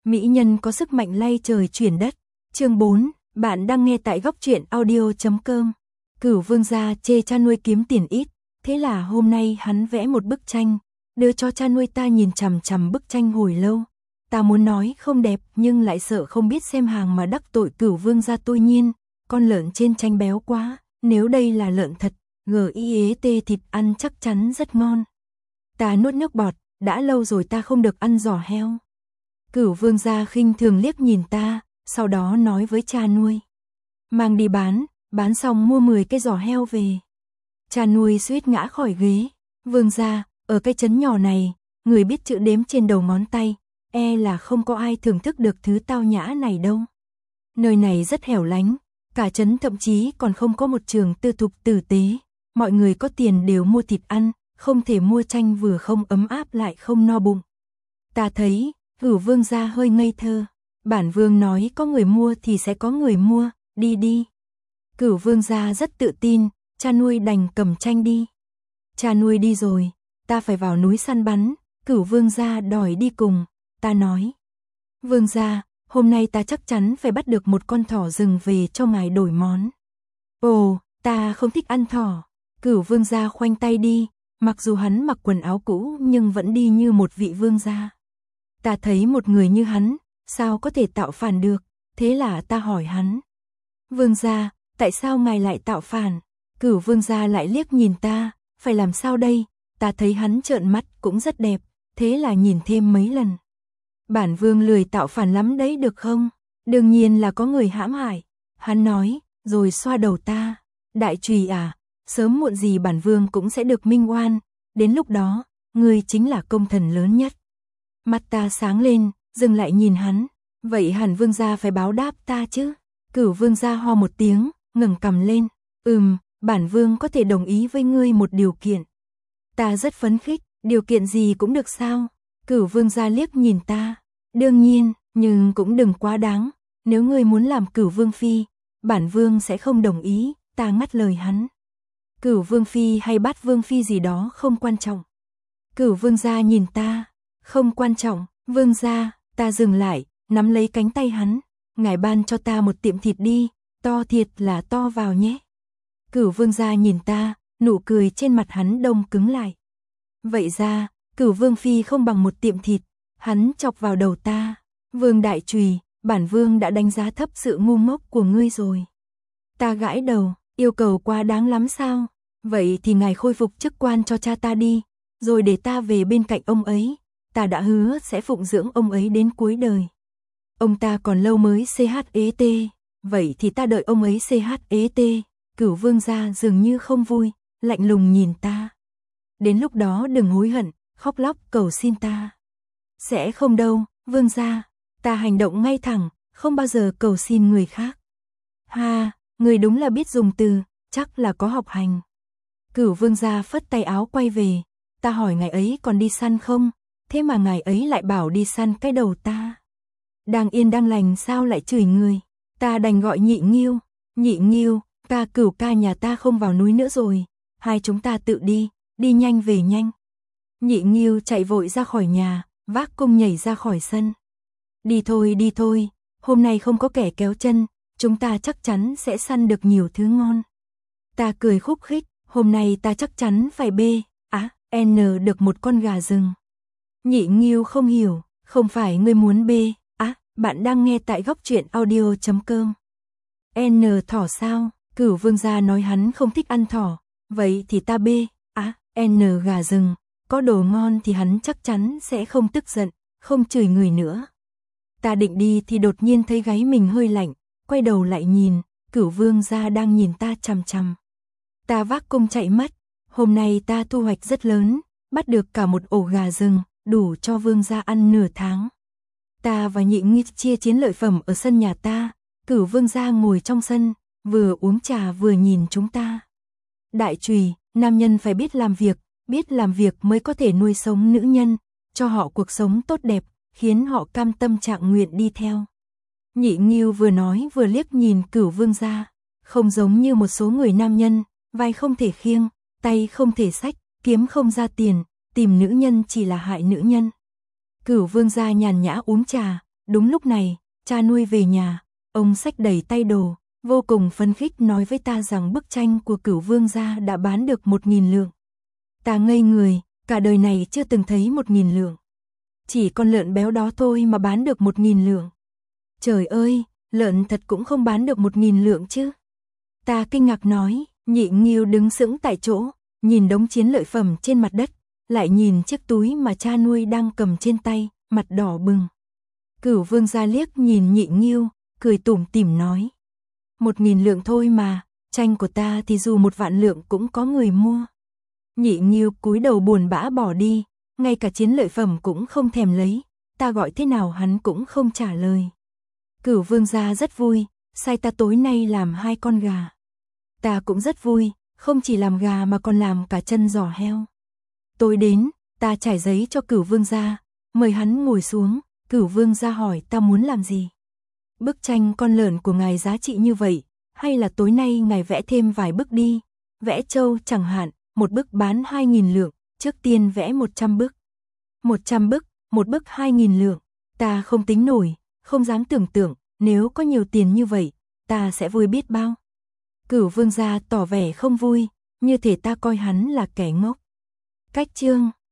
Mỹ nhân có sức mạnh lay trời chuyển đất. Chương 4, bạn đang nghe tại góc truyện audio.com. Cửu vương gia chê cha nuôi kiếm tiền ít, thế là hôm nay hắn vẽ một bức tranh, đưa cho cha nuôi ta nhìn chằm chằm bức tranh hồi lâu. Ta muốn nói không đẹp nhưng lại sợ không biết xem hàng mà đắc tội Cửu vương gia tôi nhiên, con lợn trên tranh béo quá, nếu đây là lợn thật, GIET thịt ăn chắc chắn rất ngon. Ta nuốt nước bọt, đã lâu rồi ta không được ăn giò heo. Cửu vương gia khinh thường liếc nhìn ta, sau đó nói với cha nuôi. Mang đi bán xong mua 10 cái giò heo về. Cha nuôi suýt ngã khỏi ghế. Vương gia, ở cái trấn nhỏ này, người biết chữ đếm trên đầu ngón tay, là không có ai thưởng thức được thứ tao nhã này đâu. Nơi này rất hẻo lánh, cả trấn thậm chí còn không có một trường tư thục tử tế. Mọi người có tiền đều mua thịt ăn, không thể mua tranh vừa không ấm áp lại không no bụng. Ta thấy, Cửu vương gia hơi ngây thơ. Bản vương nói có người mua thì sẽ có người mua, đi đi. Cửu vương gia rất tự tin, cha nuôi đành cầm tranh đi. Cha nuôi đi rồi, ta phải vào núi săn bắn, Cửu vương gia đòi đi cùng, ta nói. Vương gia, hôm nay ta chắc chắn phải bắt được một con thỏ rừng về cho ngài đổi món. Ồ, ta không thích ăn thỏ. Cửu vương gia khoanh tay đi, mặc dù hắn mặc quần áo cũ nhưng vẫn đi như một vị vương gia. Ta thấy một người như hắn, sao có thể tạo phản được, thế là ta hỏi hắn. Vương gia, tại sao ngài lại tạo phản? Cửu vương gia lại liếc nhìn ta, phải làm sao đây? Ta thấy hắn trợn mắt cũng rất đẹp, thế là nhìn thêm mấy lần. Bản vương lười tạo phản lắm đấy được không? Đương nhiên là có người hãm hại. Hắn nói, rồi xoa đầu ta. Đại trùy à, sớm muộn gì bản vương cũng sẽ được minh oan, đến lúc đó, ngươi chính là công thần lớn nhất. Mắt ta sáng lên, dừng lại nhìn hắn, vậy hẳn vương gia phải báo đáp ta chứ. Cửu vương gia ho một tiếng, ngẩng cằm lên, bản vương có thể đồng ý với ngươi một điều kiện. Ta rất phấn khích, điều kiện gì cũng được sao? Cửu vương gia liếc nhìn ta, đương nhiên, nhưng cũng đừng quá đáng, nếu ngươi muốn làm cửu vương phi, bản vương sẽ không đồng ý, ta ngắt lời hắn. Cửu vương phi hay bát vương phi gì đó không quan trọng. Cửu vương gia nhìn ta, không quan trọng, vương gia, ta dừng lại, nắm lấy cánh tay hắn, ngài ban cho ta một tiệm thịt đi, to thiệt là to vào nhé. Cửu vương gia nhìn ta, nụ cười trên mặt hắn đông cứng lại. Vậy ra, Cửu vương phi không bằng một tiệm thịt, hắn chọc vào đầu ta. Vương đại trùy, bản vương đã đánh giá thấp sự ngu ngốc của ngươi rồi. Ta gãi đầu, yêu cầu quá đáng lắm sao? Vậy thì ngài khôi phục chức quan cho cha ta đi, rồi để ta về bên cạnh ông ấy. Ta đã hứa sẽ phụng dưỡng ông ấy đến cuối đời. Ông ta còn lâu mới CHET, vậy thì ta đợi ông ấy CHET. Cửu vương gia dường như không vui, lạnh lùng nhìn ta. Đến lúc đó đừng hối hận, khóc lóc cầu xin ta. Sẽ không đâu, vương gia, ta hành động ngay thẳng, không bao giờ cầu xin người khác. Ha, người đúng là biết dùng từ, chắc là có học hành. Cửu vương gia phất tay áo quay về, ta hỏi ngài ấy còn đi săn không, thế mà ngài ấy lại bảo đi săn cái đầu ta. Đang yên đang lành sao lại chửi người, ta đành gọi Nhị Nghiêu, Cửu ca nhà ta không vào núi nữa rồi, hai chúng ta tự đi nhanh về nhanh. Nhị Nghiêu chạy vội ra khỏi nhà, vác cung nhảy ra khỏi sân. Đi thôi, hôm nay không có kẻ kéo chân, chúng ta chắc chắn sẽ săn được nhiều thứ ngon. Ta cười khúc khích, hôm nay ta chắc chắn phải được một con gà rừng. Nhị Nghiêu không hiểu, không phải ngươi muốn bạn đang nghe tại góc truyện audio.com. Thỏ sao? Cửu vương gia nói hắn không thích ăn thỏ, vậy thì ta gà rừng, có đồ ngon thì hắn chắc chắn sẽ không tức giận, không chửi người nữa. Ta định đi thì đột nhiên thấy gáy mình hơi lạnh, quay đầu lại nhìn, Cửu vương gia đang nhìn ta chằm chằm. Ta vác cung chạy mất, hôm nay ta thu hoạch rất lớn, bắt được cả một ổ gà rừng, đủ cho vương gia ăn nửa tháng. Ta và Nhị Nghiêu chia chiến lợi phẩm ở sân nhà ta, Cửu vương gia ngồi trong sân, vừa uống trà vừa nhìn chúng ta. Đại trùy, nam nhân phải biết làm việc mới có thể nuôi sống nữ nhân, cho họ cuộc sống tốt đẹp, khiến họ cam tâm trạng nguyện đi theo. Nhị Nghiêu vừa nói vừa liếc nhìn Cửu vương gia, không giống như một số người nam nhân, vai không thể khiêng, tay không thể xách, kiếm không ra tiền, tìm nữ nhân chỉ là hại nữ nhân. Cửu vương gia nhàn nhã uống trà, Đúng lúc này, cha nuôi về nhà, ông xách đầy tay đồ, vô cùng phấn khích nói với ta rằng bức tranh của Cửu Vương gia đã bán được 1.000 lượng. Ta ngây người, cả đời này chưa từng thấy 1.000 lượng. Chỉ con lợn béo đó thôi mà bán được 1.000 lượng. Trời ơi, lợn thật cũng không bán được 1.000 lượng chứ. Ta kinh ngạc nói, Nhị Nghiêu đứng sững tại chỗ, nhìn đống chiến lợi phẩm trên mặt đất, lại nhìn chiếc túi mà cha nuôi đang cầm trên tay, mặt đỏ bừng. Cửu Vương gia liếc nhìn Nhị Nghiêu, cười tủm tỉm nói. 1.000 lượng thôi mà, tranh của ta thì dù 1.000 lượng cũng có người mua. Nhị Nghiêu cúi đầu buồn bã bỏ đi, ngay cả chiến lợi phẩm cũng không thèm lấy, ta gọi thế nào hắn cũng không trả lời. Cửu Vương gia rất vui, sai ta tối nay làm 2 con gà. Ta cũng rất vui, không chỉ làm gà mà còn làm cả chân giò heo. Tối đến, ta trải giấy cho Cửu Vương gia, mời hắn ngồi xuống, Cửu Vương gia hỏi ta muốn làm gì. Bức tranh con lợn của ngài giá trị như vậy, hay là tối nay ngài vẽ thêm vài bức đi, vẽ trâu chẳng hạn, một bức bán 2.000 lượng, trước tiên vẽ 100 bức. 100 bức, một bức 2.000 lượng, ta không tính nổi, không dám tưởng tượng, nếu có nhiều tiền như vậy, ta sẽ vui biết bao. Cửu Vương gia tỏ vẻ không vui, như thể ta coi hắn là kẻ ngốc. Cách chương